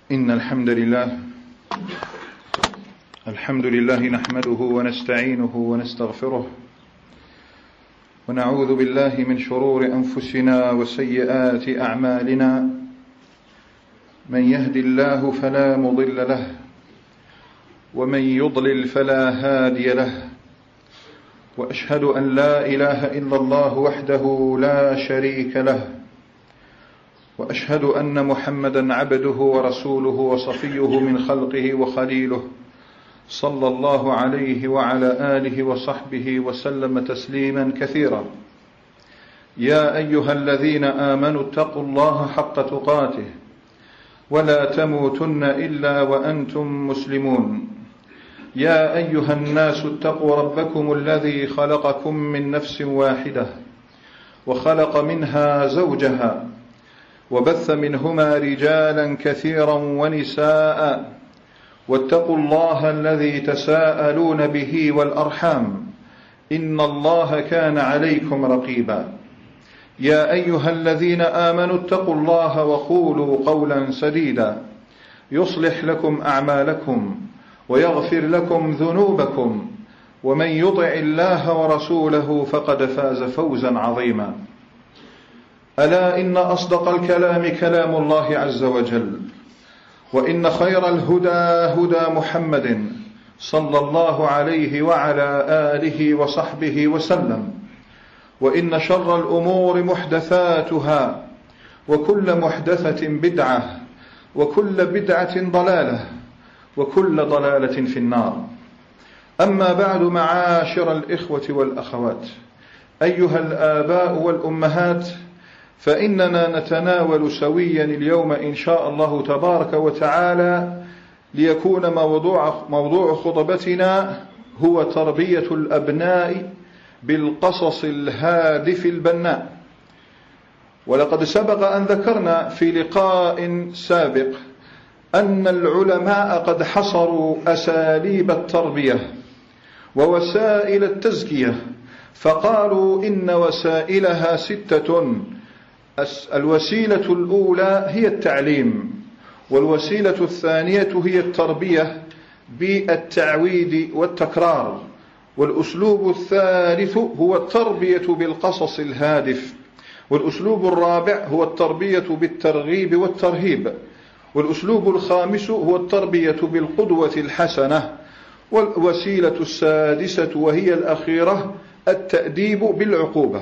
إن الحمد لله نحمده ونستعينه ونستغفره ونعوذ بالله من شرور أنفسنا وسيئات أعمالنا. من يهد الله فلا مضل له ومن يضلل فلا هادي له، وأشهد أن لا إله إلا الله وحده لا شريك له، وأشهد أن محمدا عبده ورسوله وصفيه من خلقه وخليله، صلى الله عليه وعلى آله وصحبه وسلم تسليما كثيرا. يا أيها الذين آمنوا اتقوا الله حق تقاته ولا تموتن إلا وأنتم مسلمون. يا أيها الناس اتقوا ربكم الذي خلقكم من نفس واحدة وخلق منها زوجها وبث منهما رجالا كثيرا ونساء، واتقوا الله الذي تساءلون به والأرحام، إن الله كان عليكم رقيبا. يا أيها الذين آمنوا اتقوا الله وقولوا قولا سديدا يصلح لكم أعمالكم ويغفر لكم ذنوبكم، ومن يطع الله ورسوله فقد فاز فوزا عظيما. ألا إن أصدق الكلام كلام الله عز وجل، وإن خير الهدى هدى محمد صلى الله عليه وعلى آله وصحبه وسلم، وإن شر الأمور محدثاتها، وكل محدثة بدعة، وكل بدعة ضلالة، وكل ضلالة في النار. أما بعد، معاشر الإخوة والأخوات، أيها الآباء والأمهات، فإننا نتناول سويا اليوم إن شاء الله تبارك وتعالى، ليكون موضوع خطبتنا هو تربية الأبناء بالقصص الهادف البناء. ولقد سبق أن ذكرنا في لقاء سابق أن العلماء قد حصروا أساليب التربية ووسائل التزكية، فقالوا إن وسائلها 6. الوسيلة الأولى هي التعليم، والوسيلة الثانية هي التربية بالتعويد والتكرار، والأسلوب الثالث هو التربية بالقصص الهادف، والأسلوب الرابع هو التربية بالترغيب والترهيب، والأسلوب الخامس هو التربية بالقدوة الحسنة، والوسيلة السادسة وهي الأخيرة التأديب بالعقوبة.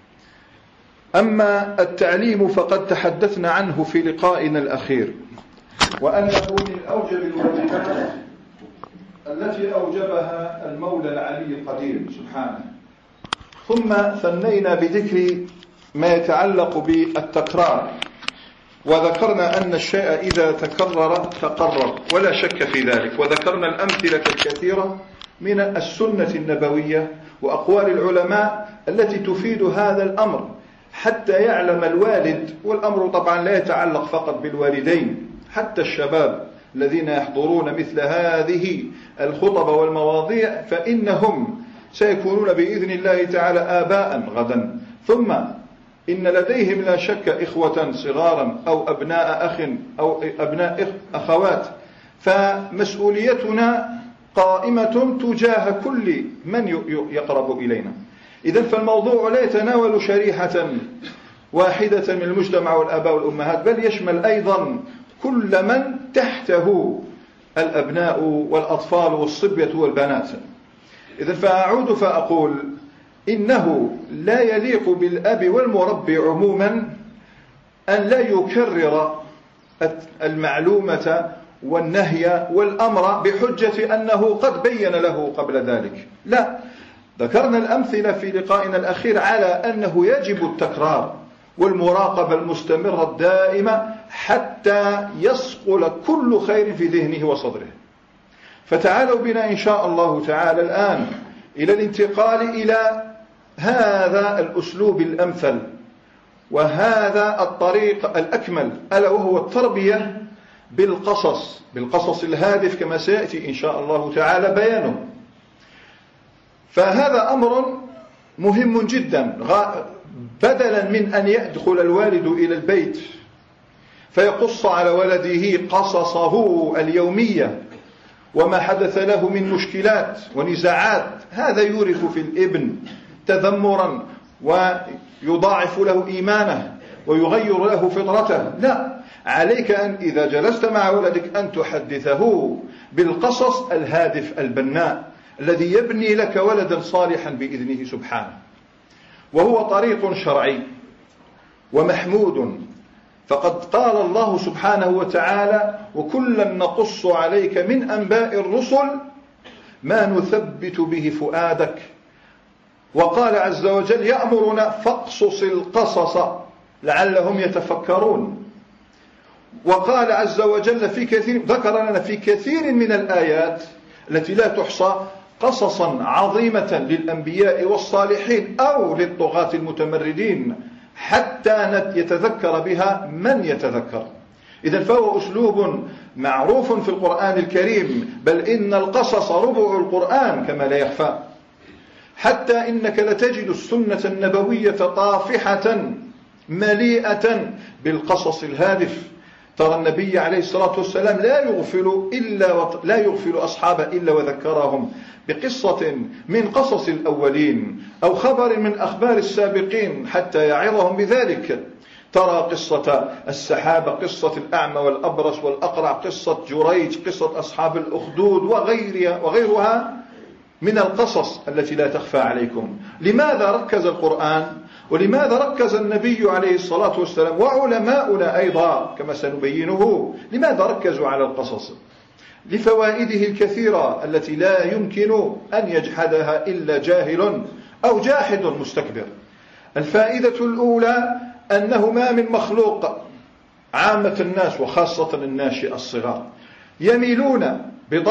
أما التعليم فقد تحدثنا عنه في لقائنا الأخير، وأنه من أوجب الواجبات التي أوجبها المولى العلي القدير سبحانه. ثم ثنينا بذكر ما يتعلق بالتكرار، وذكرنا أن الشيء إذا تكرر تقرر ولا شك في ذلك، وذكرنا الأمثلة الكثيرة من السنة النبوية وأقوال العلماء التي تفيد هذا الأمر، حتى يعلم الوالد، والأمر طبعا لا يتعلق فقط بالوالدين، حتى الشباب الذين يحضرون مثل هذه الخطب والمواضيع فإنهم سيكونون بإذن الله تعالى آباء غدا، ثم إن لديهم لا شك إخوة صغارا أو أبناء أخ أو أبناء أخوات، فمسؤوليتنا قائمة تجاه كل من يقرب إلينا. إذن فالموضوع لا يتناول شريحة واحدة من المجتمع والآباء والأمهات، بل يشمل أيضا كل من تحته الأبناء والأطفال والصبية والبنات. إذن فأعود فأقول إنه لا يليق بالأب والمربي عموما أن لا يكرر المعلومة والنهي والأمر بحجة أنه قد بين له قبل ذلك. لا، ذكرنا الأمثلة في لقائنا الأخير على أنه يجب التكرار والمراقبة المستمرة الدائمة حتى يصقل كل خير في ذهنه وصدره. فتعالوا بنا إن شاء الله تعالى الآن إلى الانتقال إلى هذا الأسلوب الأمثل وهذا الطريق الأكمل، ألا وهو التربية بالقصص الهادف، كما سيأتي إن شاء الله تعالى بيانه. فهذا أمر مهم جدا، بدلا من أن يدخل الوالد إلى البيت فيقص على ولده قصصه اليومية وما حدث له من مشكلات ونزاعات، هذا يورث في الابن تذمرا ويضاعف له إيمانه ويغير له فطرته. لا، عليك أن إذا جلست مع ولدك أن تحدثه بالقصص الهادف البناء الذي يبني لك ولدا صالحا بإذنه سبحانه، وهو طريق شرعي ومحمود. فقد قال الله سبحانه وتعالى: وكلا نقص عليك من أنباء الرسل ما نثبت به فؤادك. وقال عز وجل: يأمرنا فاقصص القصص لعلهم يتفكرون. وقال عز وجل في كثير، ذكر لنا في كثير من الآيات التي لا تحصى قصصا عظيمة للأنبياء والصالحين أو للطغاة المتمردين حتى يتذكر بها من يتذكر. إذن فهو أسلوب معروف في القرآن الكريم، بل إن القصص ربع القرآن كما لا يخفى، حتى إنك لتجد السنة النبوية طافحة مليئة بالقصص الهادف. ترى النبي عليه الصلاة والسلام لا يغفل أصحابه إلا وذكرهم بقصة من قصص الأولين أو خبر من أخبار السابقين حتى يعظهم بذلك. ترى قصة السحابة، قصة الأعمى والأبرص والأقرع، قصة جريج، قصة أصحاب الأخدود وغيرها من القصص التي لا تخفى عليكم. لماذا ركز القرآن ولماذا ركز النبي عليه الصلاة والسلام وعلماؤنا أيضا كما سنبينه؟ لماذا ركزوا على القصص؟ لفوائده الكثيرة التي لا يمكن أن يجحدها إلا جاهل أو جاحد مستكبر. الفائدة الأولى أنه ما من مخلوق، عامة الناس وخاصة الناشئ الصغار يميلون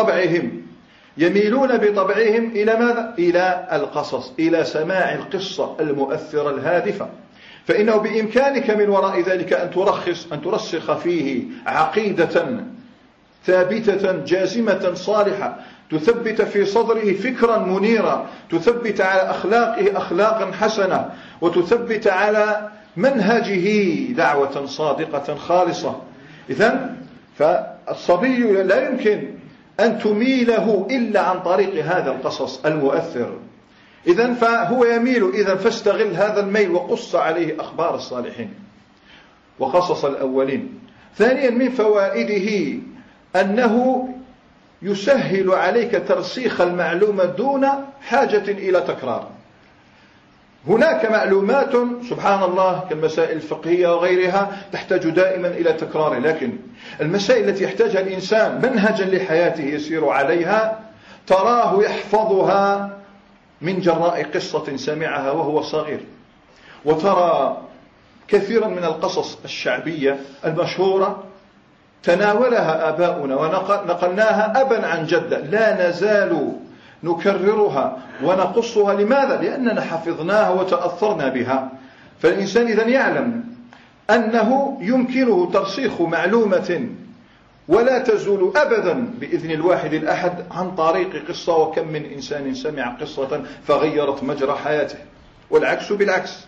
بطبعهم إلى ماذا؟ إلى القصص، إلى سماع القصة المؤثرة الهادفة. فإنه بإمكانك من وراء ذلك أن ترسخ فيه عقيدة ثابتة جازمة صالحة، تثبت في صدره فكرا منيرا، تثبت على أخلاقه أخلاقا حسنة، وتثبت على منهجه دعوة صادقة خالصة. إذن فالصبي لا يمكن أن تميله إلا عن طريق هذا القصص المؤثر. إذن فهو يميل، إذن فاستغل هذا الميل وقص عليه أخبار الصالحين وقصص الأولين. ثانيا من فوائده أنه يسهل عليك ترسيخ المعلومة دون حاجة إلى تكرار. هناك معلومات سبحان الله كالمسائل الفقهية وغيرها تحتاج دائما إلى تكرار، لكن المسائل التي يحتاجها الإنسان منهجا لحياته يسير عليها تراه يحفظها من جراء قصة سمعها وهو صغير. وترى كثيرا من القصص الشعبية المشهورة تناولها آباؤنا ونقلناها أبا عن جدة، لا نزال نكررها ونقصها. لماذا؟ لأننا حفظناها وتأثرنا بها. فالإنسان إذن يعلم أنه يمكنه ترسيخ معلومة ولا تزول أبدا بإذن الواحد الأحد عن طريق قصة. وكم من إنسان سمع قصة فغيرت مجرى حياته، والعكس بالعكس.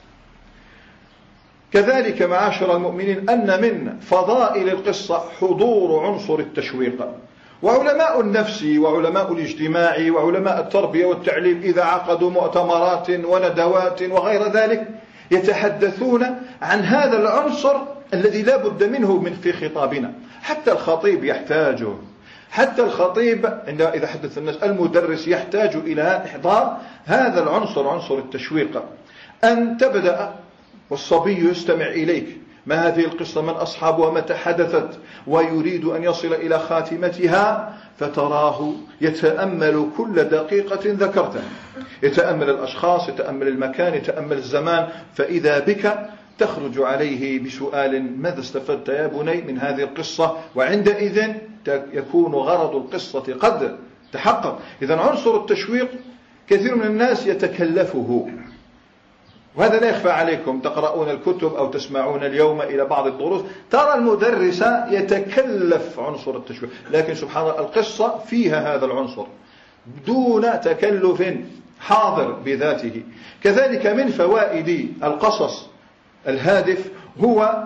كذلك معاشر المؤمنين أن من فضائل القصة حضور عنصر التشويق. وعلماء النفس وعلماء الاجتماع وعلماء التربية والتعليم إذا عقدوا مؤتمرات وندوات وغير ذلك يتحدثون عن هذا العنصر الذي لا بد منه في خطابنا. حتى الخطيب يحتاجه، حتى الخطيب إذا حدث الناس، المدرس يحتاج إلى إحضار هذا العنصر، عنصر التشويق. أن تبدأ والصبي يستمع إليك، ما هذه القصة، من أصحابها، متى حدثت، ويريد أن يصل إلى خاتمتها، فتراه يتأمل كل دقيقة ذكرتها، يتأمل الأشخاص، يتأمل المكان، يتأمل الزمان. فإذا بك تخرج عليه بسؤال: ماذا استفدت يا بني من هذه القصة؟ وعندئذ يكون غرض القصة قد تحقق. إذن عنصر التشويق كثير من الناس يتكلفه، وهذا لا يخفى عليكم. تقرؤون الكتب أو تسمعون اليوم إلى بعض الدروس ترى المدرس يتكلف عنصر التشويق، لكن سبحان الله القصة فيها هذا العنصر دون تكلف، حاضر بذاته. كذلك من فوائد القصص الهادف هو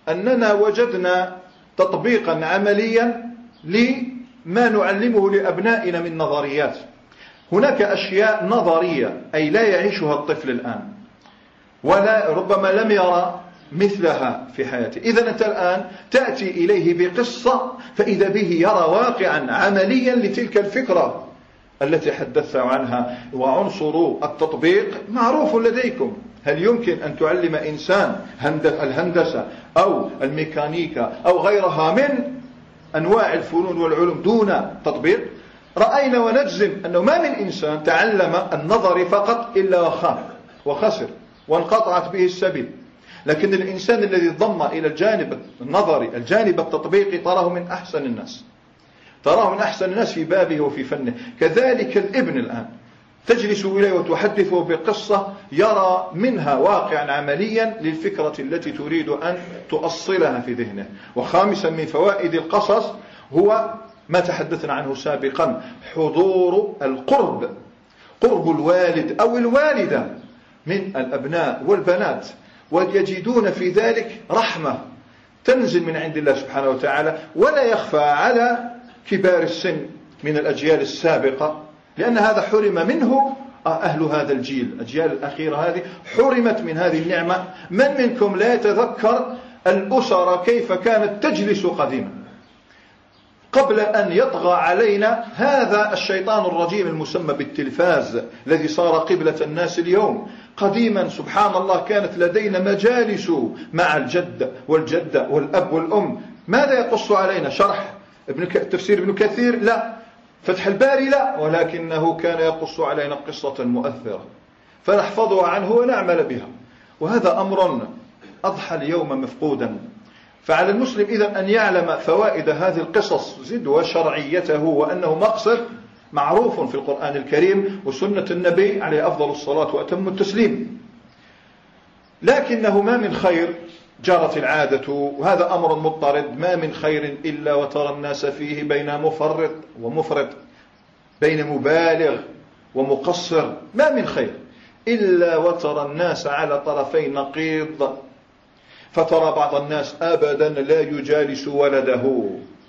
أننا وجدنا تطبيقا عمليا لما نعلمه لأبنائنا من نظريات. هناك أشياء نظرية أي لا يعيشها الطفل الآن ولا ربما لم يرى مثلها في حياته. إذن أنت الآن تأتي إليه بقصة فإذا به يرى واقعا عمليا لتلك الفكرة التي حدثت عنها. وعنصر التطبيق معروف لديكم. هل يمكن أن تعلم إنسان الهندسة أو الميكانيكا أو غيرها من أنواع الفنون والعلوم دون تطبيق؟ رأينا ونجزم أنه ما من إنسان تعلم النظر فقط إلا وخان وخسر وانقطعت به السبيل. لكن الإنسان الذي ضم إلى الجانب النظري الجانب التطبيقي تراه من أحسن الناس، تراه من أحسن الناس في بابه وفي فنه. كذلك الابن الآن تجلس إليه وتحدثه بقصة يرى منها واقعا عمليا للفكرة التي تريد أن تؤصلها في ذهنه. وخامسا من فوائد القصص هو ما تحدثنا عنه سابقا، حضور القرب، قرب الوالد أو الوالدة من الأبناء والبنات، ويجدون في ذلك رحمة تنزل من عند الله سبحانه وتعالى. ولا يخفى على كبار السن من الأجيال السابقة، لأن هذا حرم منه أهل هذا الجيل. الأجيال الأخيرة هذه حرمت من هذه النعمة. من منكم لا يتذكر الأسرة كيف كانت تجلس قديما قبل أن يطغى علينا هذا الشيطان الرجيم المسمى بالتلفاز الذي صار قبلة الناس اليوم؟ قديما سبحان الله كانت لدينا مجالس مع الجد والجدة والأب والأم. ماذا يقص علينا؟ شرح تفسير ابن كثير؟ لا. فتح الباري؟ لا. ولكنه كان يقص علينا قصة مؤثرة فنحفظها عنه ونعمل بها. وهذا أمر أضحى اليوم مفقودا. فعلى المسلم إذن أن يعلم فوائد هذه القصص زد وشرعيته، وأنه مقصد معروف في القرآن الكريم وسنة النبي عليه أفضل الصلاة وأتم التسليم. لكنه ما من خير جرت العادة، وهذا أمر مضطرد، ما من خير إلا وترى الناس فيه بين مفرط ومفرط، بين مبالغ ومقصر. ما من خير إلا وترى الناس على طرفي نقيض. فترى بعض الناس أبدا لا يجالس ولده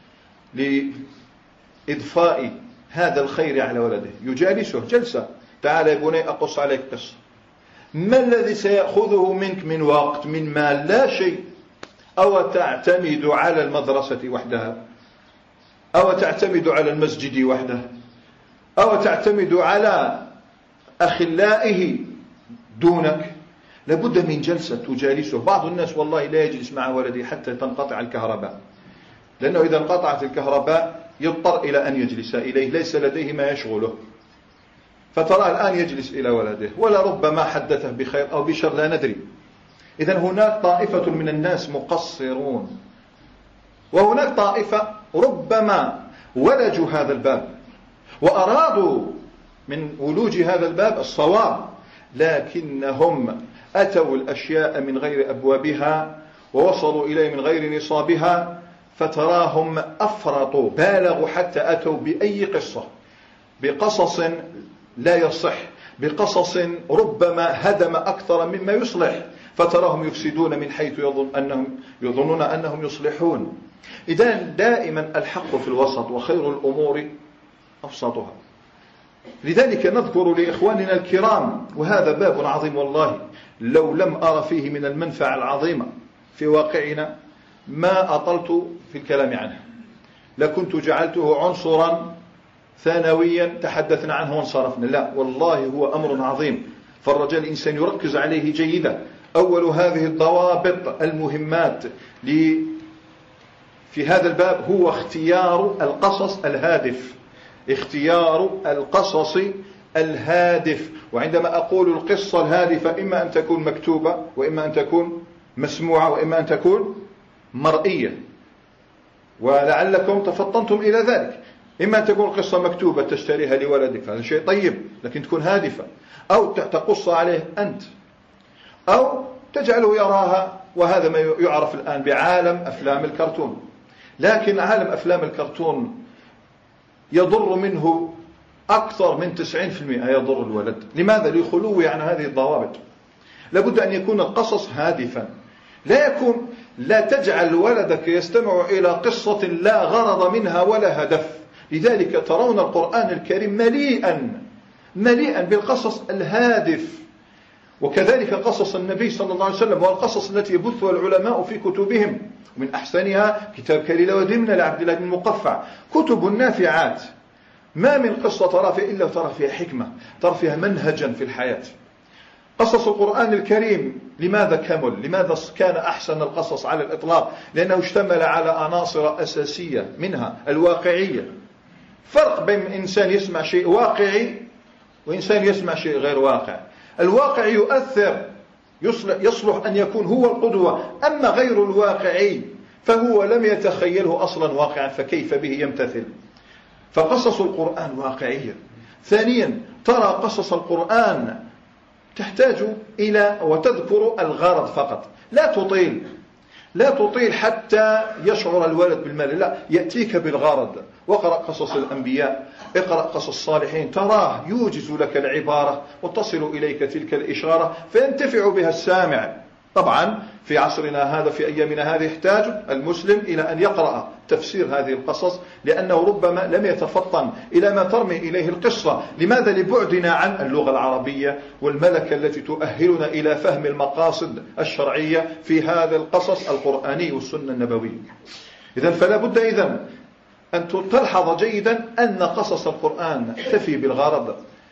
لإضفاء هذا الخير على ولده، يجالسه جلسة، تعال يا بني أقص عليك قصة. ما الذي سيأخذه منك من وقت، من مال؟ لا شيء. أو تعتمد على المدرسة وحدها، أو تعتمد على المسجد وحده، أو تعتمد على أخلائه دونك؟ لابد من جلسة تجالسه. بعض الناس والله لا يجلس مع ولده حتى تنقطع الكهرباء، لأنه إذا انقطعت الكهرباء يضطر إلى أن يجلس إليه، ليس لديه ما يشغله. فترى الآن يجلس إلى ولده ولا ربما حدثه بخير أو بشر، لا ندري. إذن هناك طائفة من الناس مقصرون، وهناك طائفة ربما ولجوا هذا الباب وأرادوا من ولوج هذا الباب الصواب، لكنهم أتوا الأشياء من غير أبوابها ووصلوا إليه من غير نصابها، فتراهم أفرطوا، بالغوا حتى أتوا بأي قصة، بقصص لا يصح، بقصص ربما هدم أكثر مما يصلح، فتراهم يفسدون من حيث يظنون أنهم يصلحون. إذن دائما الحق في الوسط وخير الأمور أوسطها. لذلك نذكر لإخواننا الكرام، وهذا باب عظيم والله لو لم أرى فيه من المنفعة العظيمة في واقعنا ما أطلت في الكلام عنه، لكنت جعلته عنصرا ثانويا تحدثنا عنه وانصرفنا. لا والله هو أمر عظيم، فالرجال الإنسان يركز عليه جيدا. أول هذه الضوابط المهمات في هذا الباب هو اختيار القصص الهادف، اختيار القصص الهادف. وعندما أقول القصة الهادفة إما أن تكون مكتوبة، وإما أن تكون مسموعة، وإما أن تكون مرئية، ولعلكم تفطنتم إلى ذلك. إما أن تكون قصة مكتوبة تشتريها لولدك، هذا شيء طيب، لكن تكون هادفة، أو تقص عليه أنت، أو تجعله يراها. وهذا ما يعرف الآن بعالم أفلام الكرتون. لكن عالم أفلام الكرتون يضر منه أكثر من 90% يضر الولد. لماذا؟ لخلوه عن هذه الضوابط. لابد أن يكون القصص هادفا. لا تجعل ولدك يستمع إلى قصة لا غرض منها ولا هدف. لذلك ترون القرآن الكريم مليئا بالقصص الهادف، وكذلك قصص النبي صلى الله عليه وسلم والقصص التي يبثها العلماء في كتبهم. ومن أحسنها كتاب كليلة ودمنة لعبد الله بن المقفع، كتب نافعات، ما من قصة ترى فيها إلا ترى فيها حكمة، ترى فيها منهجا في الحياة. قصص القرآن الكريم لماذا كمل؟ لماذا كان أحسن القصص على الإطلاق؟ لأنه اشتمل على عناصر أساسية، منها الواقعية. فرق بين إنسان يسمع شيء واقعي وإنسان يسمع شيء غير واقع. الواقع يؤثر، يصلح أن يكون هو القدوة، أما غير الواقعي فهو لم يتخيله أصلا واقعا، فكيف به يمتثل؟ فقصص القرآن واقعية. ثانيا ترى قصص القرآن تحتاج إلى وتذكر الغرض فقط، لا تطيل حتى يشعر الولد بالملل، لا، يأتيك بالغرض. واقرأ قصص الأنبياء، اقرأ قصص الصالحين، تراه يوجز لك العبارة وتصل إليك تلك الإشارة فينتفع بها السامع. طبعا في عصرنا هذا، في أيامنا هذه، يحتاج المسلم إلى أن يقرأ تفسير هذه القصص، لأنه ربما لم يتفطن إلى ما ترمي إليه القصة. لماذا؟ لبعدنا عن اللغة العربية والملكة التي تؤهلنا إلى فهم المقاصد الشرعية في هذا القصص القرآني والسنة النبوية. إذن فلا بد أن تلحظ جيدا أن قصص القرآن تفي بالغرض،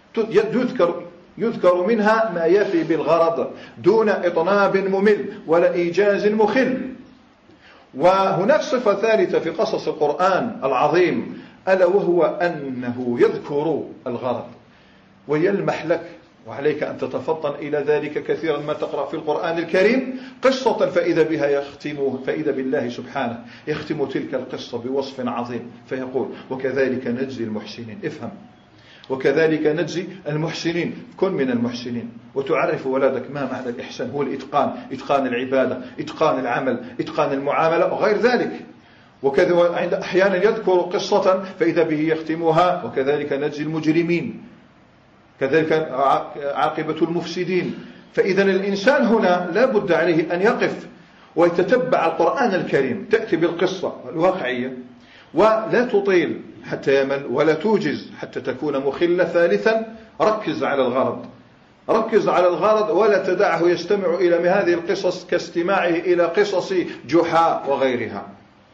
يذكر منها ما يفي بالغرض دون إطناب ممل ولا إيجاز مخل. وهناك صفة ثالثة في قصص القرآن العظيم، ألا وهو أنه يذكر الغرض ويلمح لك، وعليك أن تتفطن إلى ذلك كثيرا ما تقرأ في القرآن الكريم قصة فإذا بالله سبحانه يختم تلك القصة بوصف عظيم، فيقول: وكذلك نجزي المحسنين. افهم، وكذلك نجزي المحسنين. كن من المحسنين، وتعرف ولدك ما معنى الإحسان. هو الإتقان، إتقان العبادة، إتقان العمل، إتقان المعاملة وغير ذلك. وكذا أحيانا يذكر قصة فإذا به يختمها: وكذلك نجزي المجرمين، كذلك عاقبة المفسدين. فإذا الإنسان هنا لا بد عليه أن يقف ويتتبع القرآن الكريم، تأتي بالقصة الواقعية ولا تطيل حتى يمل، ولا توجز حتى تكون مخلة. ثالثا ركز على الغرض ولا تدعه يستمع إلى هذه القصص كاستماعه إلى قصص جحا وغيرها.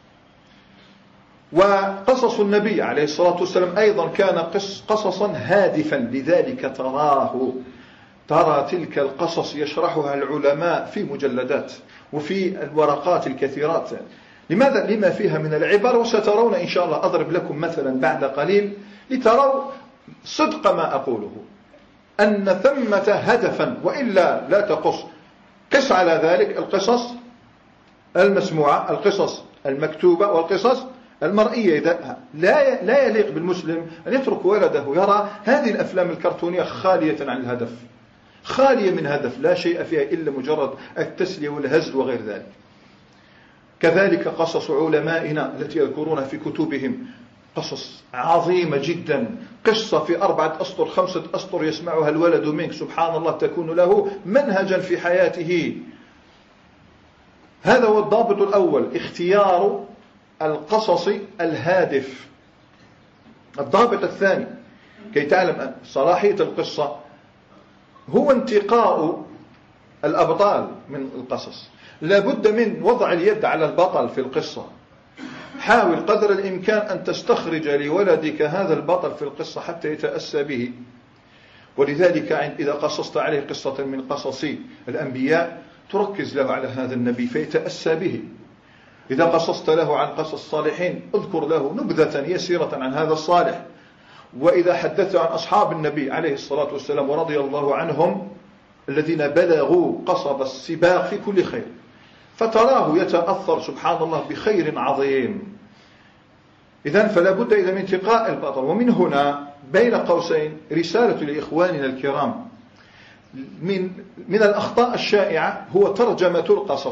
وقصص النبي عليه الصلاة والسلام أيضا كان قصصا هادفا، لذلك ترى تلك القصص يشرحها العلماء في مجلدات وفي الورقات الكثيرات. لماذا؟ لما فيها من العبر. وسترون إن شاء الله، أضرب لكم مثلا بعد قليل لتروا صدق ما أقوله، أن ثمة هدفا، وإلا لا تقص. قس على ذلك القصص المسموعة، القصص المكتوبة، والقصص المرئية. إذا لا يليق بالمسلم أن يترك ولده يرى هذه الأفلام الكرتونية خالية عن الهدف، خالية من هدف، لا شيء فيها إلا مجرد التسلية والهزل وغير ذلك. كذلك قصص علمائنا التي يذكرونها في كتبهم، قصص عظيمة جدا. قصة في 4 أسطر 5 أسطر يسمعها الولد منك، سبحان الله، تكون له منهجا في حياته. هذا هو الضابط الأول، اختيار القصص الهادف. الضابط الثاني كي تعلم أن صلاحية القصة هو انتقاء الأبطال من القصص. لابد من وضع اليد على البطل في القصة. حاول قدر الإمكان أن تستخرج لولدك هذا البطل في القصة حتى يتأسى به. ولذلك إذا قصصت عليه قصة من قصص الأنبياء تركز له على هذا النبي فيتأسى به. إذا قصصت له عن قصص الصالحين اذكر له نبذة يسيرة عن هذا الصالح. وإذا حدثت عن أصحاب النبي عليه الصلاة والسلام ورضي الله عنهم الذين بلغوا قصب السباق في كل خير، فتراه يتأثر سبحان الله بخير عظيم. إذن فلا بد من انتقاء البطل. ومن هنا بين قوسين رسالة لإخواننا الكرام، من الأخطاء الشائعة هو ترجمة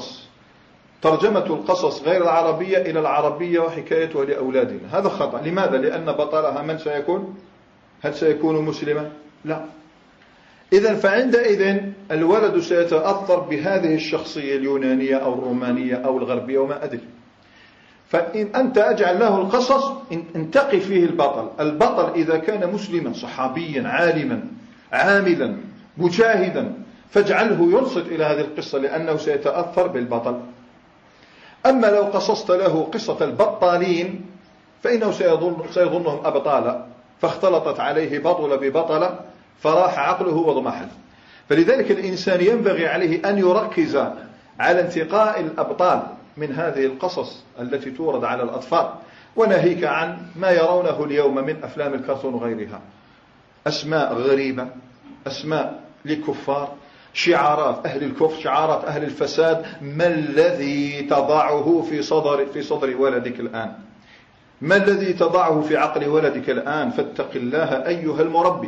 القصص غير العربية إلى العربية وحكايتها لأولادنا. هذا خطأ. لماذا؟ لأن بطلها من سيكون؟ هل سيكون مسلما؟ لا. إذن فعندئذ الولد سيتأثر بهذه الشخصية اليونانية أو الرومانية أو الغربية وما أدري. فإن أنت أجعل له القصص انتقي فيه البطل إذا كان مسلما صحابيا عالما عاملا مجاهدا فاجعله ينصت إلى هذه القصة لأنه سيتأثر بالبطل. أما لو قصصت له قصة البطالين فإنه سيظنهم أبطالا فاختلطت عليه بطل ببطلة فراح عقله وضمحل. فلذلك الإنسان ينبغي عليه أن يركز على انتقاء الأبطال من هذه القصص التي تورد على الأطفال، وناهيك عن ما يرونه اليوم من أفلام الكرتون وغيرها، أسماء غريبة، أسماء لكفار، شعارات أهل الكفر، شعارات أهل الفساد. ما الذي تضعه في صدر ولدك الآن؟ ما الذي تضعه في عقل ولدك الآن؟ فاتق الله أيها المربي.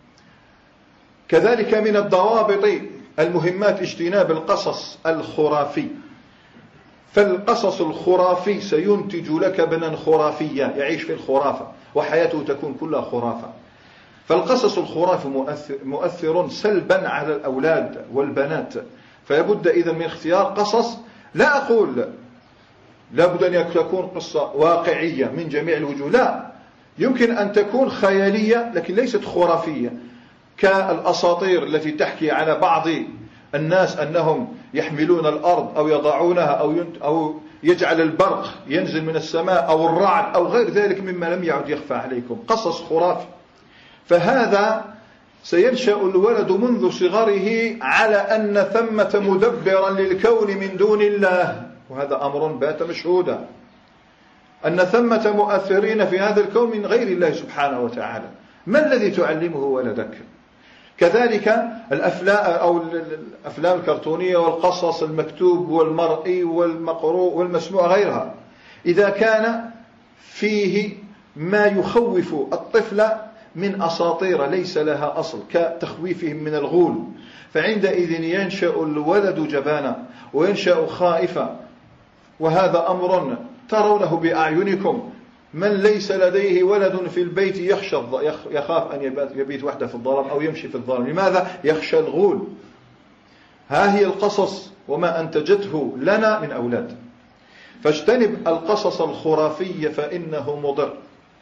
كذلك من الضوابط المهمات اجتناب القصص الخرافي، فالقصص الخرافي سينتج لك ابنا خرافيا يعيش في الخرافة وحياته تكون كلها خرافة. فالقصص الخرافي مؤثر سلبا على الأولاد والبنات، فيبد إذن من اختيار قصص، لا أقول لابد أن تكون قصة واقعية من جميع الوجوه، لا، يمكن أن تكون خيالية لكن ليست خرافية، كالأساطير التي تحكي على بعض الناس أنهم يحملون الأرض أو يضعونها أو يجعل البرق ينزل من السماء أو الرعد أو غير ذلك مما لم يعد يخفى عليكم، قصص خرافي. فهذا سينشأ الولد منذ صغره على أن ثمة مدبرا للكون من دون الله، وهذا أمر بات مشهودا، أن ثمة مؤثرين في هذا الكون من غير الله سبحانه وتعالى. ما الذي تعلمه ولدك؟ كذلك الأفلام الكرتونية والقصص المكتوب والمرئي والمقروء والمسموع غيرها، إذا كان فيه ما يخوف الطفل من أساطير ليس لها أصل كتخويفهم من الغول، فعندئذ ينشأ الولد جبانا وينشأ خائفا، وهذا أمر ترونه بأعينكم. من ليس لديه ولد في البيت يخاف أن يبيت وحده في الظلام أو يمشي في الظلام. لماذا؟ يخشى الغول. ها هي القصص وما أنتجته لنا من أولاد. فاجتنب القصص الخرافية فإنه مضر.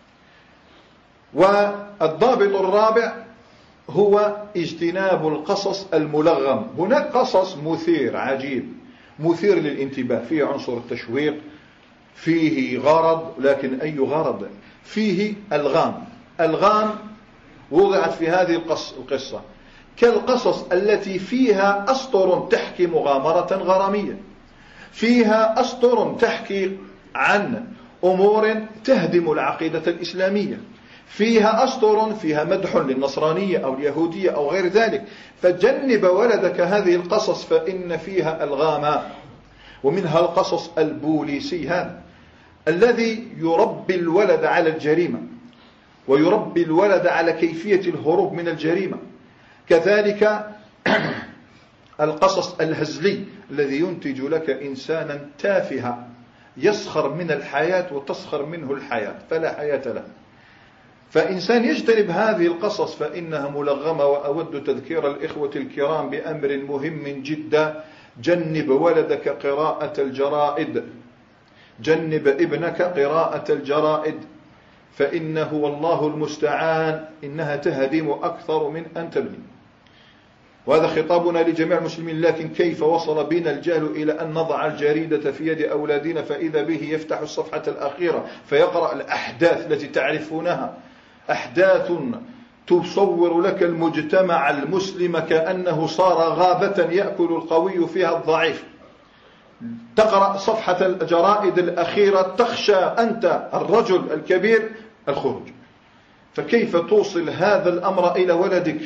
والضابط الرابع هو اجتناب القصص الملغم. هناك قصص مثير عجيب مثير للانتباه، فيه عنصر التشويق، فيه غرض، لكن أي غرض؟ فيه ألغام وضعت في هذه القصة، كالقصص التي فيها أسطر تحكي مغامرة غرامية، فيها أسطر تحكي عن أمور تهدم العقيدة الإسلامية، فيها أسطر فيها مدح للنصرانية أو اليهودية أو غير ذلك. فجنب ولدك هذه القصص فإن فيها ألغاما. ومنها القصص البوليسي هذا الذي يربي الولد على الجريمة ويربي الولد على كيفية الهروب من الجريمة. كذلك القصص الهزلي الذي ينتج لك إنسانا تافها يسخر من الحياة وتسخر منه الحياة فلا حياة له. فإنسان يجتنب هذه القصص فإنها ملغمة. وأود تذكير الإخوة الكرام بأمر مهم جدا: جنب ولدك قراءة الجرائد، جنب ابنك قراءة الجرائد، فإنه والله المستعان إنها تهدم أكثر من أن تبني. وهذا خطابنا لجميع المسلمين. لكن كيف وصل بنا الجهل إلى أن نضع الجريدة في يد أولادنا فإذا به يفتح الصفحة الأخيرة فيقرأ الأحداث التي تعرفونها، أحداث تصور لك المجتمع المسلم كأنه صار غابة يأكل القوي فيها الضعيف. تقرأ صفحة الجرائد الأخيرة تخشى أنت الرجل الكبير الخروج. فكيف توصل هذا الأمر إلى ولدك؟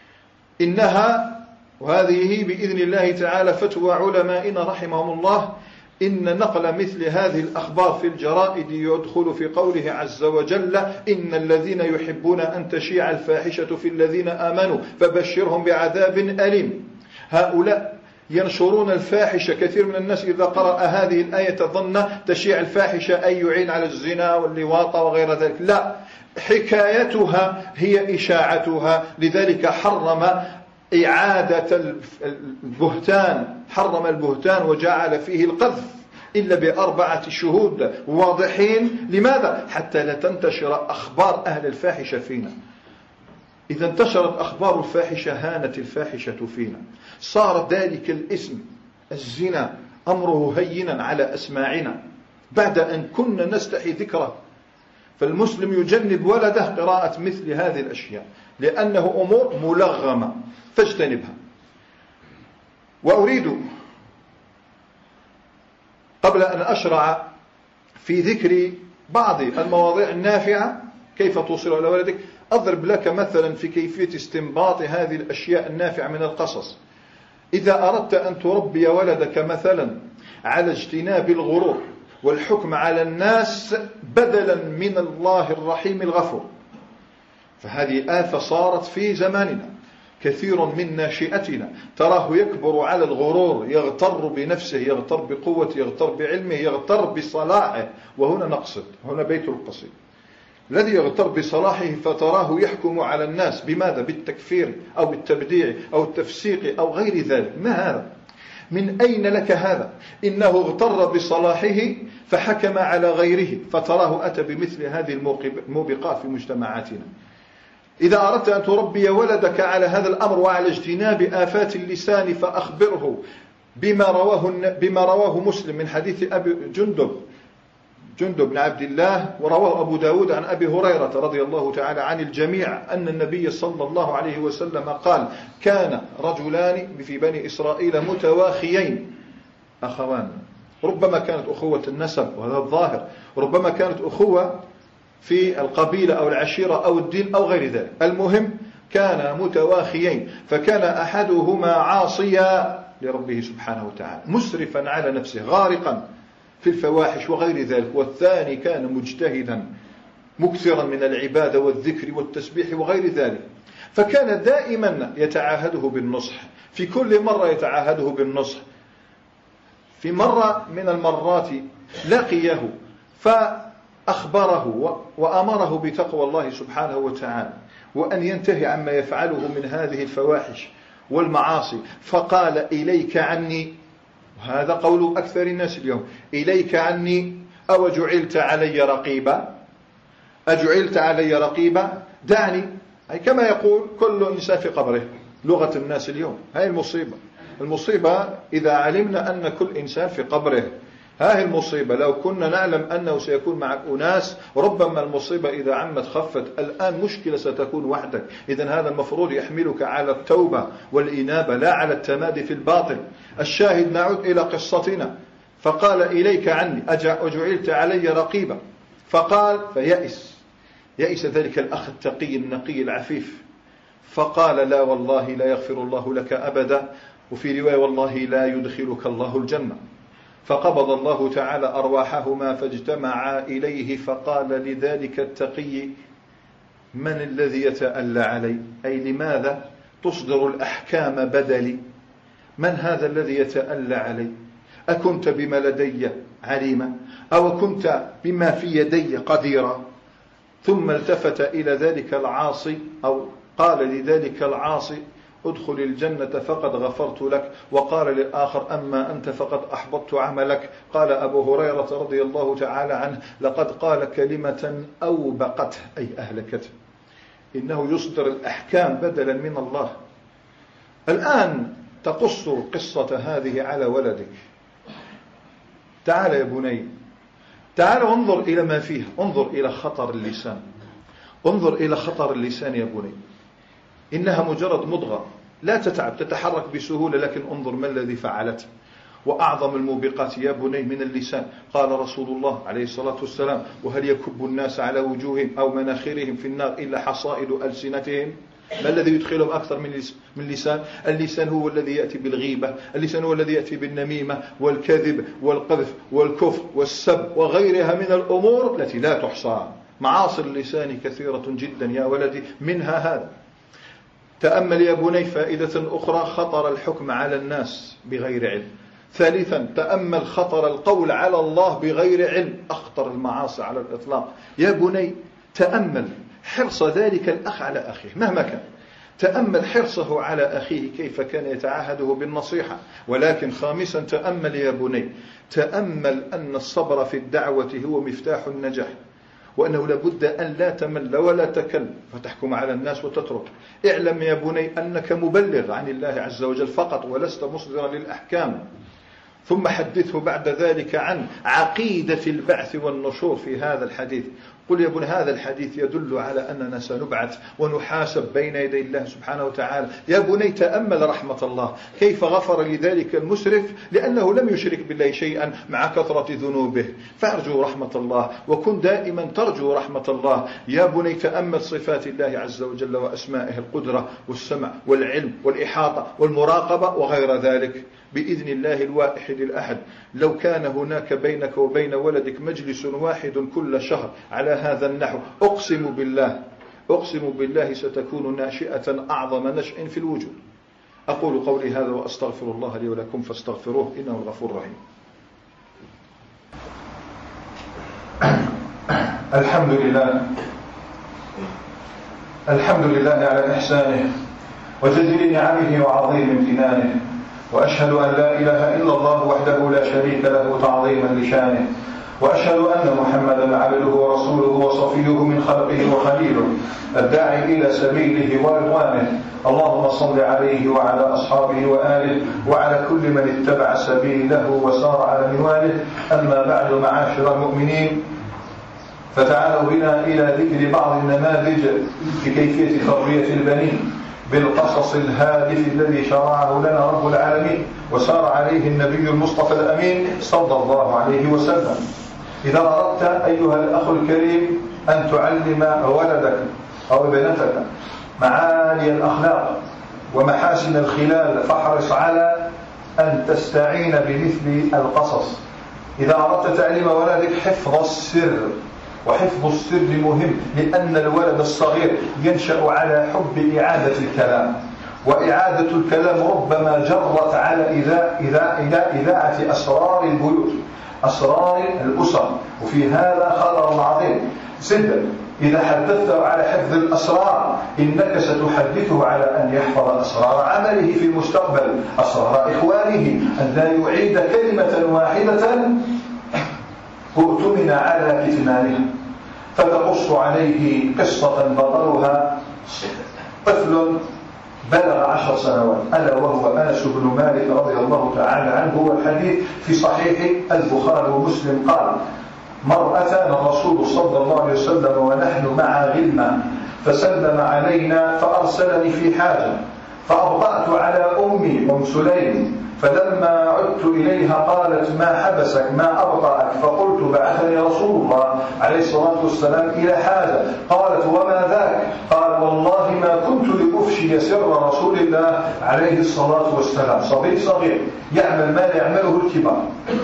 إنها، وهذه بإذن الله تعالى فتوى علمائنا رحمهم الله، إن نقل مثل هذه الأخبار في الجرائد يدخل في قوله عز وجل: إن الذين يحبون أن تشيع الفاحشة في الذين آمنوا فبشرهم بعذاب أليم. هؤلاء ينشرون الفاحشة. كثير من الناس إذا قرأ هذه الآية ظن تشيع الفاحشة أي يعين على الزنا واللواط وغير ذلك، لا، حكايتها هي إشاعتها. لذلك حرم إعادة البهتان، حرم البهتان وجعل فيه القذف إلا ب4 شهود واضحين. لماذا؟ حتى لا تنتشر أخبار أهل الفاحشة فينا. إذا انتشرت أخبار الفاحشة هانت الفاحشة فينا، صار ذلك الاسم الزنا أمره هينا على أسماعنا بعد أن كنا نستحي ذكره. فالمسلم يجنب ولده قراءة مثل هذه الأشياء لأنه أمور ملغمة، فاجتنبها. وأريد قبل أن أشرع في ذكر بعض المواضيع النافعة كيف توصل إلى ولدك أضرب لك مثلا في كيفية استنباط هذه الأشياء النافعة من القصص. إذا أردت أن تربي ولدك مثلا على اجتناب الغرور والحكم على الناس بدلا من الله الرحيم الغفور، فهذه آفة صارت في زماننا. كثير من ناشئتنا تراه يكبر على الغرور، يغتر بنفسه، يغتر بقوته، يغتر بعلمه، يغتر بصلاحه. وهنا نقصد، هنا بيت القصيد. الذي يغتر بصلاحه فتراه يحكم على الناس بماذا؟ بالتكفير أو بالتبديع أو التفسيق أو غير ذلك. ما هذا؟ من أين لك هذا؟ إنه اغتر بصلاحه فحكم على غيره، فتراه أتى بمثل هذه الموبقات في مجتمعاتنا. إذا أردت أن تربي ولدك على هذا الأمر وعلى اجتناب آفات اللسان فأخبره بما رواه مسلم من حديث أبي جندب بن عبد الله، ورواه أبو داود عن أبي هريرة رضي الله تعالى عن الجميع أن النبي صلى الله عليه وسلم قال: كان رجلان في بني إسرائيل متواخيين أخوان. ربما كانت أخوة النسب وهذا الظاهر، ربما كانت أخوة في القبيلة أو العشيرة أو الدين أو غير ذلك. المهم كانا متواخيين، فكان أحدهما عاصيا لربه سبحانه وتعالى مسرفا على نفسه غارقا في الفواحش وغير ذلك، والثاني كان مجتهدا مكثرا من العبادة والذكر والتسبيح وغير ذلك. فكان دائما يتعاهده بالنصح، في كل مرة يتعاهده بالنصح. في مرة من المرات لقيه فأخبره وأمره بتقوى الله سبحانه وتعالى وأن ينتهي عما يفعله من هذه الفواحش والمعاصي، فقال: إليك عني. وهذا قول أكثر الناس اليوم: إليك عني، أو جعلت علي رقيبا؟ أجعلت علي رقيبا؟ دعني. أي كما يقول كل إنسان في قبره، لغة الناس اليوم. هاي المصيبة إذا علمنا أن كل إنسان في قبره. هاي المصيبة. لو كنا نعلم أنه سيكون معك أناس، ربما المصيبة إذا عمت خفت. الآن مشكلة ستكون وحدك. إذن هذا المفروض يحملك على التوبة والإنابة لا على التمادي في الباطل. الشاهد، نعود إلى قصتنا. فقال: إليك عني، أجعلت علي رقيبا. فقال يئس ذلك الأخ التقي النقي العفيف، فقال: لا والله لا يغفر الله لك أبدا، وفي رواية: والله لا يدخلك الله الجنة. فقبض الله تعالى أرواحهما فاجتمعا إليه، فقال لذلك التقي: من الذي يتألى علي؟ أي لماذا تصدر الأحكام بدلي؟ من هذا الذي يتألى علي؟ أكنت بما لدي عليما، أو كنت بما في يدي قديرا؟ ثم التفت إلى ذلك العاصي، أو قال لذلك العاصي: ادخل الجنة فقد غفرت لك. وقال للآخر: أما أنت فقد أحبطت عملك. قال أبو هريرة رضي الله تعالى عنه: لقد قال كلمة أوبقته، أي أهلكته. إنه يصدر الأحكام بدلا من الله. الآن تقص القصة هذه على ولدك. تعال يا بني، تعال وانظر إلى ما فيها، انظر إلى خطر اللسان، انظر إلى خطر اللسان يا بني. إنها مجرد مضغة لا تتعب، تتحرك بسهولة، لكن انظر ما الذي فعلته. وأعظم الموبقات يا بني من اللسان. قال رسول الله عليه الصلاة والسلام: وهل يكب الناس على وجوههم أو مناخرهم في النار إلا حصائد ألسنتهم؟ ما الذي يدخلهم أكثر من اللسان؟ اللسان هو الذي يأتي بالغيبة، اللسان هو الذي يأتي بالنميمة والكذب والقذف والكفر والسب وغيرها من الأمور التي لا تحصى. معاصي اللسان كثيرة جدا يا ولدي، منها هذا. تأمل يا بني فائدة أخرى: خطر الحكم على الناس بغير علم. ثالثا، تأمل خطر القول على الله بغير علم، أخطر المعاصي على الإطلاق. يا بني تأمل حرص ذلك الأخ على أخيه مهما كان. تأمل حرصه على أخيه كيف كان يتعاهده بالنصيحة. ولكن خامسا تأمل يا بني، تأمل أن الصبر في الدعوة هو مفتاح النجاح، وأنه لابد أن لا تمل ولا تكل فتحكم على الناس وتترك. اعلم يا بني أنك مبلغ عن الله عز وجل فقط ولست مصدرا للأحكام. ثم حدثه بعد ذلك عن عقيدة البعث والنشور في هذا الحديث. قل يا بني هذا الحديث يدل على أننا سنبعث ونحاسب بين يدي الله سبحانه وتعالى. يا بني تأمل رحمة الله كيف غفر لذلك المسرف لأنه لم يشرك بالله شيئا مع كثرة ذنوبه. فارجو رحمة الله وكن دائما ترجو رحمة الله. يا بني تأمل صفات الله عز وجل وأسمائه، القدرة والسمع والعلم والإحاطة والمراقبة وغير ذلك بإذن الله الواحد الأحد. لو كان هناك بينك وبين ولدك مجلس واحد كل شهر على هذا النحو أقسم بالله ستكون ناشئة أعظم نشأ في الوجود. أقول قولي هذا وأستغفر الله لي ولكم فاستغفروه إنه الغفور الرحيم. الحمد لله على إحسانه وجزيل نعمه وعظيم امتنانه، وأشهد أن لا إله إلا الله وحده لا شريك له تعظيما لشانه، وأشهد أن محمدا عبده ورسوله وصفيه من خلقه وخليله الداعي إلى سبيله ورضوانه. اللهم صل عليه وعلى أصحابه وآله وعلى كل من اتبع سبيله وسار على منواله. أما بعد، معاشر المؤمنين، فتعالوا بنا إلى ذكر بعض النماذج في كيفية تربية البنين بالقصص الهادف الذي شرعه لنا رب العالمين وسار عليه النبي المصطفى الأمين صلى الله عليه وسلم. إذا أردت أيها الأخ الكريم أن تعلم ولدك أو ابنتك معالي الأخلاق ومحاسن الخلال فاحرص على أن تستعين بمثل القصص. إذا أردت تعليم ولدك حفظ السر، وحفظ السر مهم لأن الولد الصغير ينشأ على حب إعادة الكلام، وإعادة الكلام ربما جرت على إذاعة أسرار البيوت، أسرار الأسر، وفي هذا خطر عظيم. سدا إذا حدثته على حفظ الأسرار إنك ستحدثه على أن يحفظ أسرار عمله في المستقبل، أسرار إخوانه، أن لا يعيد كلمة واحدة اؤتمن على كتمانها. فتقص عليه قصة بطلها طفل بلغ 10 سنوات، ألا وهو أنس بن مالك رضي الله تعالى عنه، والحديث في صحيح البخاري ومسلم. قال: مر أتانا الرسول صلى الله عليه وسلم ونحن مع غلمة فسلم علينا فأرسلني في حاجة، فأبطأت على أم سليم، فلما عدت إليها قالت: ما حبسك، ما أبطأك؟ فقلت: بعثني رسول الله عليه الصلاة والسلام إلى حاجة. قالت: وما ذاك؟ قال: والله ما كنت لأفشي سر رسول الله عليه الصلاة والسلام. صبي صغير يعمل ما لا يعمله الكبار.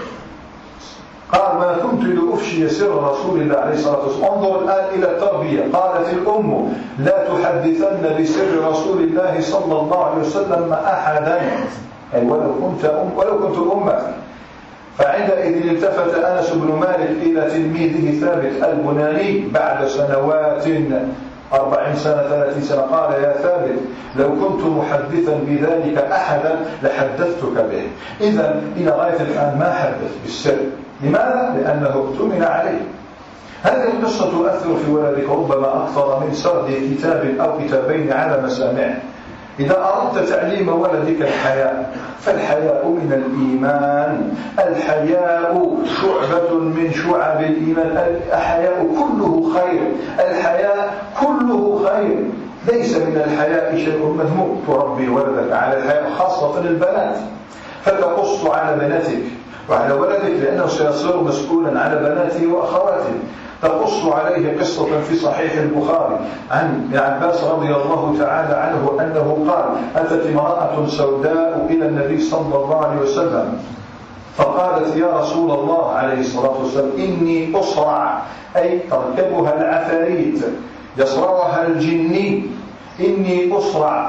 قال: ما كنت لأفشي سر رسول الله عليه الصلاة والسلام. انظر الآن إلى التربية. قالت الأم: لا تحدثن بسر رسول الله صلى الله عليه وسلم أحدا، أي ولو كنت أمك. فعندئذ التفت أنس بن مالك إلى تلميذه ثابت البناني بعد سنوات 40 سنة 30 سنة. قال: يا ثابت، لو كنت محدثا بذلك أحدا لحدثتك به. إذا إلى غاية الآن ما حدث بالسر. لماذا؟ لأنه اؤتمن عليه. هذه القصة تؤثر في ولدك ربما أكثر من سرد كتاب أو كتابين على مسامعه. إذا أردت تعليم ولدك الحياء، فالحياء من الإيمان، الحياء شعبة من شعب الإيمان، الحياء كله خير، الحياء كله خير، ليس من الحياء شيء مذموم. تربي ولدك على الحياء، خاصة البنات، فتقص على بناتك وعلى ولدك لأنه سيصير مسؤولا على بناته وأخواته. تقص عليه قصة في صحيح البخاري عن عباس رضي الله تعالى عنه أنه قال: أتت امرأة سوداء إلى النبي صلى الله عليه وسلم فقالت: يا رسول الله عليه الصلاة والسلام، إني أصرع، أي تركبها العفاريت، يصرعها الجني، إني أصرع،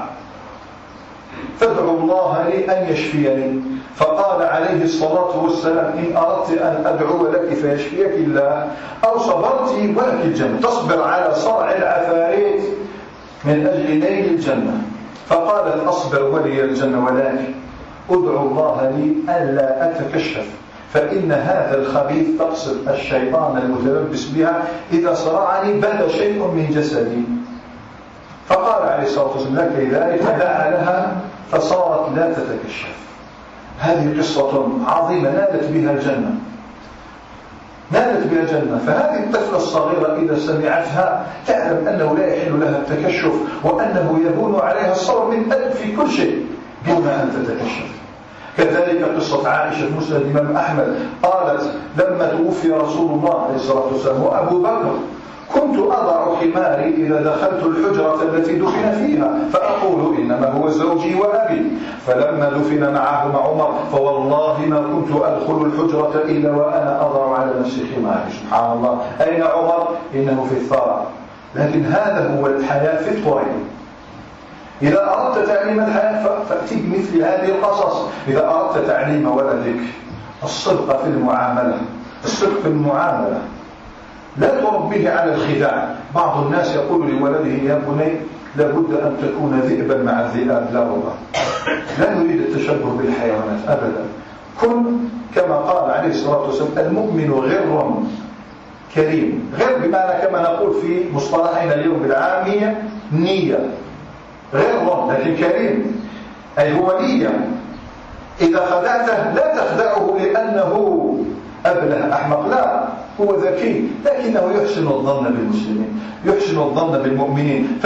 فادعوا الله لي أن يشفيني. فقال عليه الصلاة والسلام: إن أردت أن أدعو لك فيشفيك الله، أو صبرت ولك الجنة. تصبر على صرع العفاريت من أجل نيل الجنة. فقالت أصبر ولي الجنة، ولكن أدعو الله لي ألا أتكشف، فإن هذا الخبيث، تقصد الشيطان المتلبس بها، إذا صرعني بدا شيء من جسدي. فقال عليه الصلاة والسلام لك ذلك، فدعا لها فصارت لا تتكشف. هذه قصة عظيمة نالت بها الجنة، نالت بها الجنة. فهذه الطفلة الصغيرة إذا سمعتها تعلم أنه لا يحل لها التكشف، وأنه يهون عليها الصبر من في كل شيء دون أن تتكشف. كذلك قصة عائشة مسند الإمام أحمد قالت لما توفي رسول الله عليه الصلاة والسلام وأبو بكر، كنت أضع حماري إذا دخلت الحجرة التي دفن فيها فأقول إنما هو زوجي وأبي، فلما دفن معه مع عمر فوالله ما كنت أدخل الحجرة إلا وأنا أضع على نفسي حماري. سبحان الله، أين عمر؟ إنه في الثرى. لكن هذا هو الحياة في الطريق. إذا أردت تعليم الحياة فأتي بمثل هذه القصص. إذا أردت تعليم ولدك الصدق في المعاملة، الصدق في المعاملة، لا تربيه على الخداع. بعض الناس يقول لولده يا بني لابد أن تكون ذئبا مع الذئاب. لا والله، لا نريد التشبه بالحيوانات أبدا. كن كما قال عليه الصلاة والسلام المؤمن غر كريم. غر بمعنى كما نقول في مصطلحنا اليوم بالعامية نية، غر لكن كريم أي هو نية. إذا خدعته لا تخدعه لأنه أبله أحمق، لا، هو ذكي لكنه يحسن الظن بالمسلمين، يحسن الظن بالمؤمنين.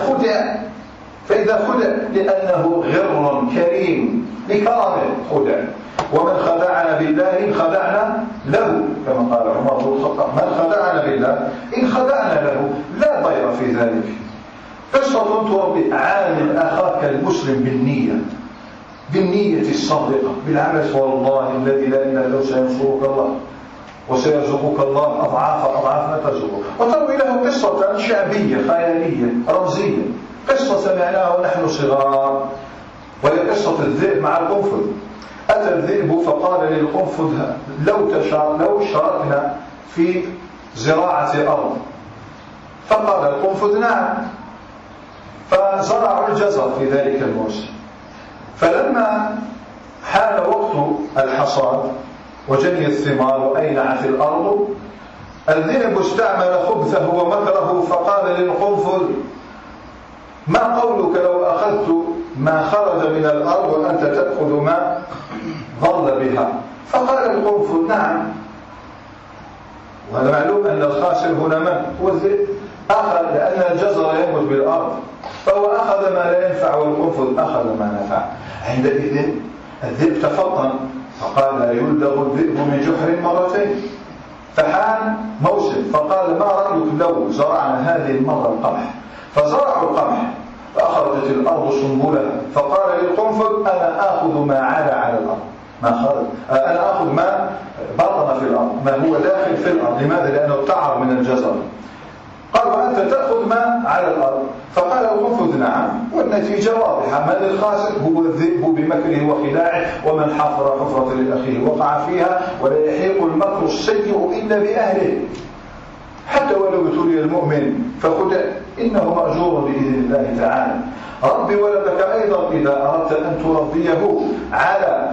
فإذا خدع لأنه غر كريم لكرمه خدع. ومن خدعنا بالله إن خدعنا له، كما قال عمر بن الخطاب من خدعنا بالله إن خدعنا له، لا ضير في ذلك. قصة تربي عامل أخاك المسلم بالنية الصادقة بالعمل، والله الذي لا إله إلا هو سينصرك الله وسيرزقك الله أضعاف ما ترزقه. وتروي له قصة شعبية خيالية رمزية، قصة سمعناها ونحن صغار، وهي قصة الذئب مع القنفذ. أتى الذئب فقال للقنفذ لو شاركنا في زراعة أرض، فقال القنفذ نعم. فزرعوا الجزر في ذلك الموسم، فلما حان وقت الحصاد وجني الثمار وأينعت الأرض، الذئب استعمل خبثه ومكره فقال للقنفذ ما قولك لو أخذت ما خرج من الأرض وأنت تأخذ ما ظل بها؟ فقال القنفذ نعم. وهذا معلوم أن الخاسر هنا من هو الذئب، أخذ لأن الجزر ينبت بالأرض، فهو أخذ ما لا ينفع والقنفذ أخذ ما نفع. عندئذ الذئب تفطن فقال لا يلدغ الذئب من جحر مرتين. فحان موسم فقال ما رأيك لو زرعنا هذه المرة القمح؟ فزرعوا القمح فأخرجت الأرض سنبلها، فقال للقنفذ أنا آخذ ما على الأرض، ما خرج، أنا آخذ ما بطن في الأرض، ما هو داخل في الأرض. لماذا؟ لأنه ابتعر من الجزر. قال وأنت تأخذ ما على الأرض؟ فقال القنفذ نعم. والنتيجة واضحة، من الخاسر هو الذئب بمكره وخداعه، ومن حفر حفرة لأخيه وقع فيها، ولا يحيق المكر السيء إلا بأهله. حتى ولو ابتلي المؤمن فخدع إنه مأجور بإذن الله تعالى. ربي ولدك أيضا إذا أردت أن تربيه على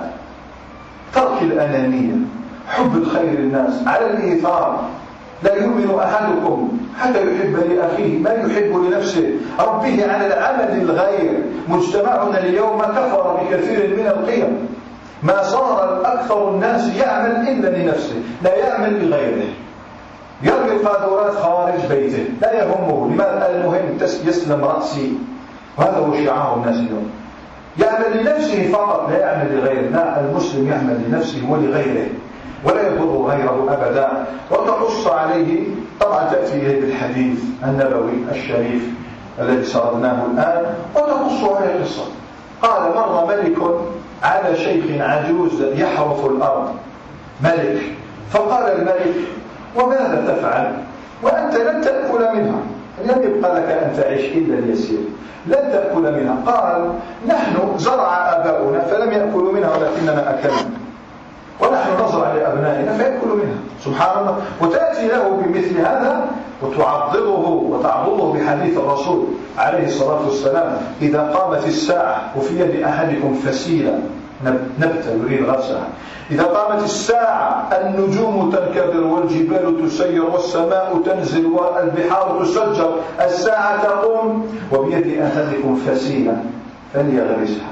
ترك الأنانية، حب الخير للناس، على الإيثار. لا يؤمن أحدكم حتى يحب لأخيه ما يحب لنفسه. ربه على العمل الغير. مجتمعنا اليوم كفر بكثير من القيم، ما صار أكثر الناس يعمل إلا لنفسه، لا يعمل لغيره. يرمي القاذورات خارج بيته لا يهمه، لماذا؟ المهم يسلم رأسي. وهذا هو شعار الناس اليوم، يعمل لنفسه فقط لا يعمل لغيره. لا، المسلم يعمل لنفسه ولغيره ولا يضر غيره أبدا. وتقص عليه طبعا تأتي إليه بالحديث النبوي الشريف الذي سردناه الآن، وتقص عليه قصة. قال مر ملك على شيخ عجوز يحرث الأرض، ملك. فقال الملك وماذا تفعل وأنت لن تأكل منها؟ لم يبقى لك أن تعيش إلا اليسير، لن تأكل منها. قال نحن زرع آباؤنا فلم يأكلوا منها ولكننا أكلنا، ونحن نزرع لأبنائنا فيأكلوا منها. سبحان الله. وتأتي له بمثل هذا وتعضده وتعضده بحديث الرسول عليه الصلاة والسلام: إذا قامت الساعة وفي يد أحدكم فسيلة نبتة يريد غرسها، إذا قامت الساعة النجوم تنكدر والجبال تسير والسماء تنزل والبحار تسجر، الساعة تقوم وبيد أحدكم فسيلة فليغرسها.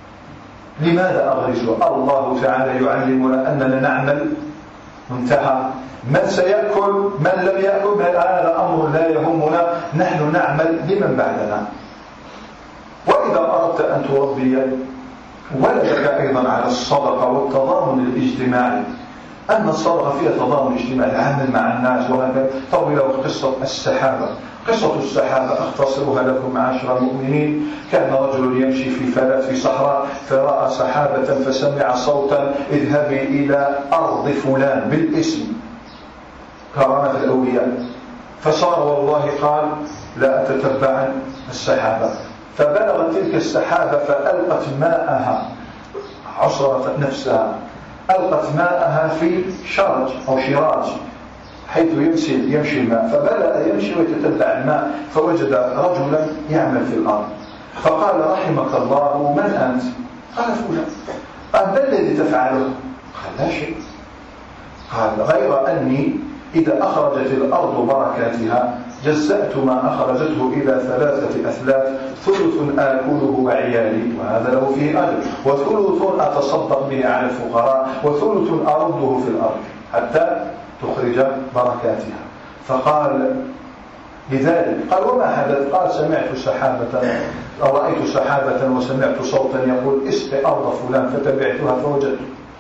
لماذا أغرسها؟ الله تعالى يعلمنا أننا نعمل، انتهى. من سيأكل من لم يأكل هذا أمر لا يهمنا، نحن نعمل لمن بعدنا. وإذا أردت أن تربي ولدك أيضا على الصدقة والتضامن الاجتماعي، أن الصدقة فيها تضامن اجتماعي، العمل مع الناس، وهكذا. طويل قصة السحابة. قصة السحابة أختصرها لكم معاشر المؤمنين. كان رجل يمشي في فلاة في صحراء فرأى سحابة فسمع صوتا: اذهبي إلى أرض فلان بالاسم، كرامة الأولياء. فصار والله قال: لا أتتبع السحابة. فبلغت تلك السحابة فألقت ماءها، عصرت نفسها، ألقت ماءها في شرج أو شراج حيث يمشي الماء. فبدأ يمشي ويتتبع الماء فوجد رجلا يعمل في الأرض، فقال: رحمك الله، من أنت؟ قال: فلان. قال: ما الذي تفعله؟ قال: لا شيء. قال: غير أني إذا أخرجت الأرض بركاتها جزأت ما أخرجته إلى 3 أثلاث، ثلث آكله وعيالي وهذا له فيه أجر، وثلث أتصدق به على الفقراء، وثلث أرده في الأرض حتى تخرج بركاتها. فقال لذلك، قال: وما حدث؟ قال: سمعت سحابة أو رأيت سحابة وسمعت صوتا يقول: اسق أرض فلان، فتبعتها فوجدت.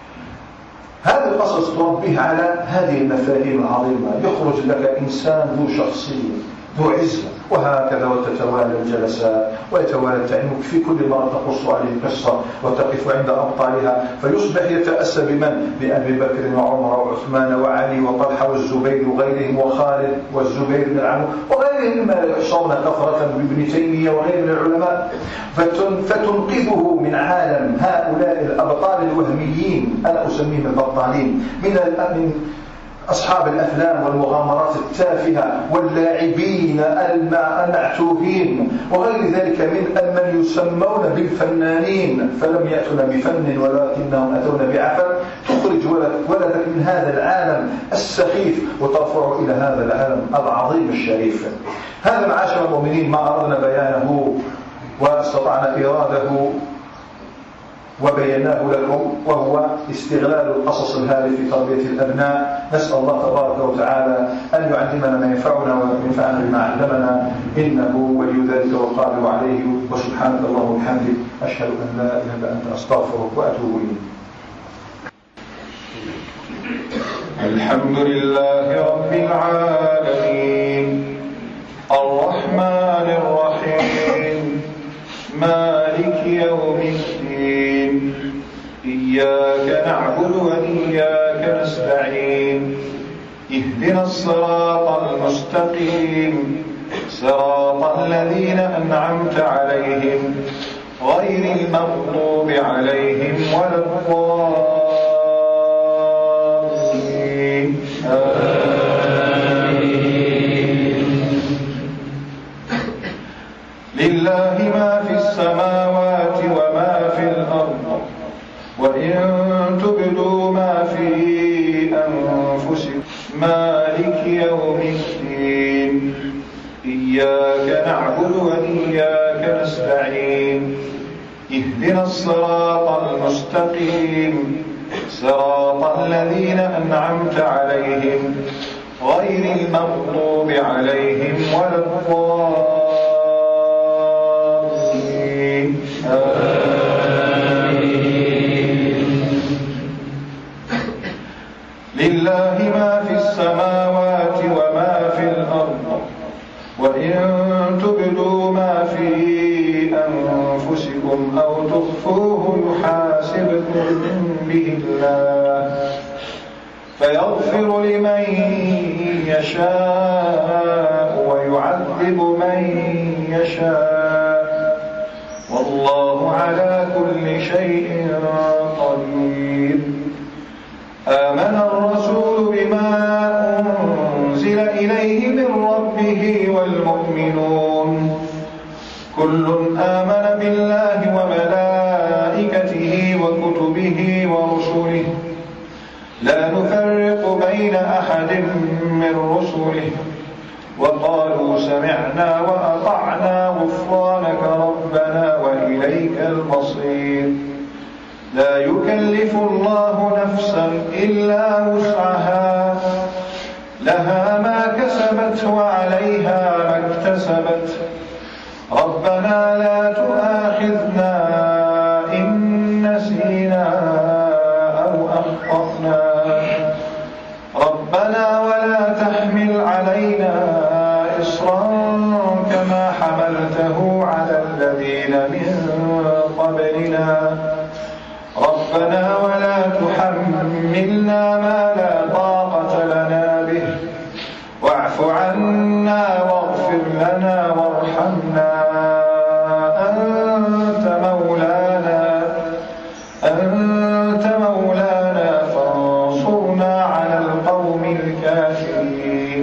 هذا القصص تربيه على هذه المفاهيم العظيمة، يخرج لك إنسان ذو شخصية ذو عزة، وهكذا. وتتوالى الجلسات ويتوالى التعليم، في كل مرة تقص عليه قصة وتقف عند أبطالها، فيصبح يتأسى بمن؟ بأبي بكر وعمر وعثمان وعلي وطلحة والزبير وغيرهم، وخالد والزبير بن العمو وغيرهم مما يحصون كثرة بابن تيمية وغير من العلماء، فتنقذه من عالم هؤلاء الأبطال الوهميين، أنا أسميهم البطالين، من أصحاب الأفلام والمغامرات التافهة واللاعبين المعتوهين وغير ذلك من يسمون بالفنانين، فلم يأتون بفن ولكنهم أتون بعفن. تخرج ولدك من هذا العالم السخيف وترفعه إلى هذا العالم العظيم الشريف. هذا معاشر المؤمنين ما أردنا بيانه واستطعنا إراده وبيناه لكم، وهو استغلال القصص الهادفة في تربية الأبناء. نسأل الله تبارك وتعالى أن يعلمنا ما ينفعنا وينفعنا بما علمنا، إنه ولي ذلك والقادر عليه. وسبحانك اللهم وبحمدك، أشهد أن لا إله إلا أنت، أستغفرك وأتوب إليك. الحمد لله رب العالمين، الرحمن الرحيم، مالك يوم الدين، إياك نعبد وإياك نستعين، اهدنا الصراط المستقيم، صراط الذين أنعمت عليهم غير المغضوب عليهم ولا الضالين. لله ما في السماوات وما في الأرض، وإن تبدوا ما في أنفسكم مالك يوم الدين، إياك نعبد وإياك نستعين، اهدنا الصراط المستقيم، صراط الذين أنعمت عليهم غير المغضوب عليهم ولا الضالين. لله ما في السماوات وما في الأرض، وإن تبدوا ما في أنفسكم أو تخفوه يحاسبكم به الله، فيغفر لمن يشاء ويعذب من يشاء، والله على كل شيء قدير. آمن الرسول بما أنزل إليه من ربه والمؤمنون كل آمن بالله وملائكته وكتبه ورسله لا نفرق بين أحد من رسله وقالوا سمعنا وأطعنا غفرانك ربنا وإليك المصير لا يكلف الله نفسا إلا وسعها لها ما كسبت وعليها ما اكتسبت ربنا لا تؤاخذنا إن نسينا أو أخطأنا ربنا ولا تحمل علينا إصرا كما حملته على الذين من قبلنا ربنا ولا تحملنا ما لا طاقة لنا به واعف عنا واغفر لنا وارحمنا أنت مولانا فانصرنا على القوم الكافرين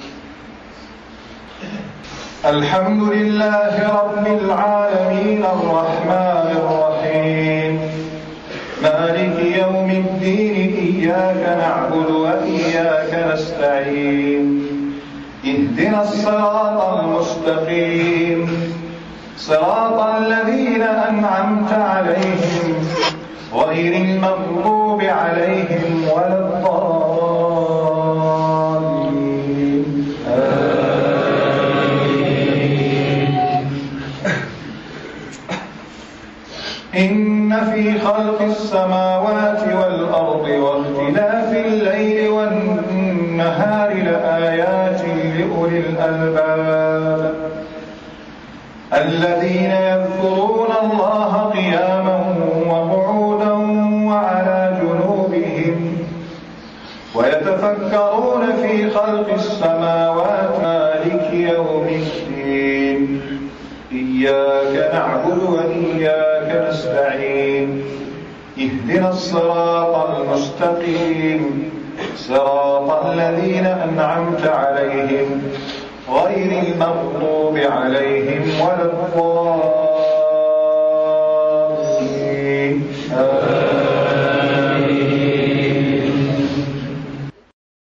الحمد لله رب العالمين الرحمن الرحيم مالك يوم الدين إياك نعبد وإياك نستعين اهدنا الصراط المستقيم صراط الذين أنعمت عليهم غير المغضوب عليهم ولا الضالين إن في خلق السماوات والأرض واختلاف الليل والنهار لآيات لأولي الألباب الذين يذكرون الله قياما وقعودا وعلى جنوبهم ويتفكرون في خلق السماوات مالك يوم الدين إياك نعبد وإياك نستعين اهدنا الصراط المستقيم صراط الذين أنعمت عليهم غير المغضوب عليهم ولا الضالين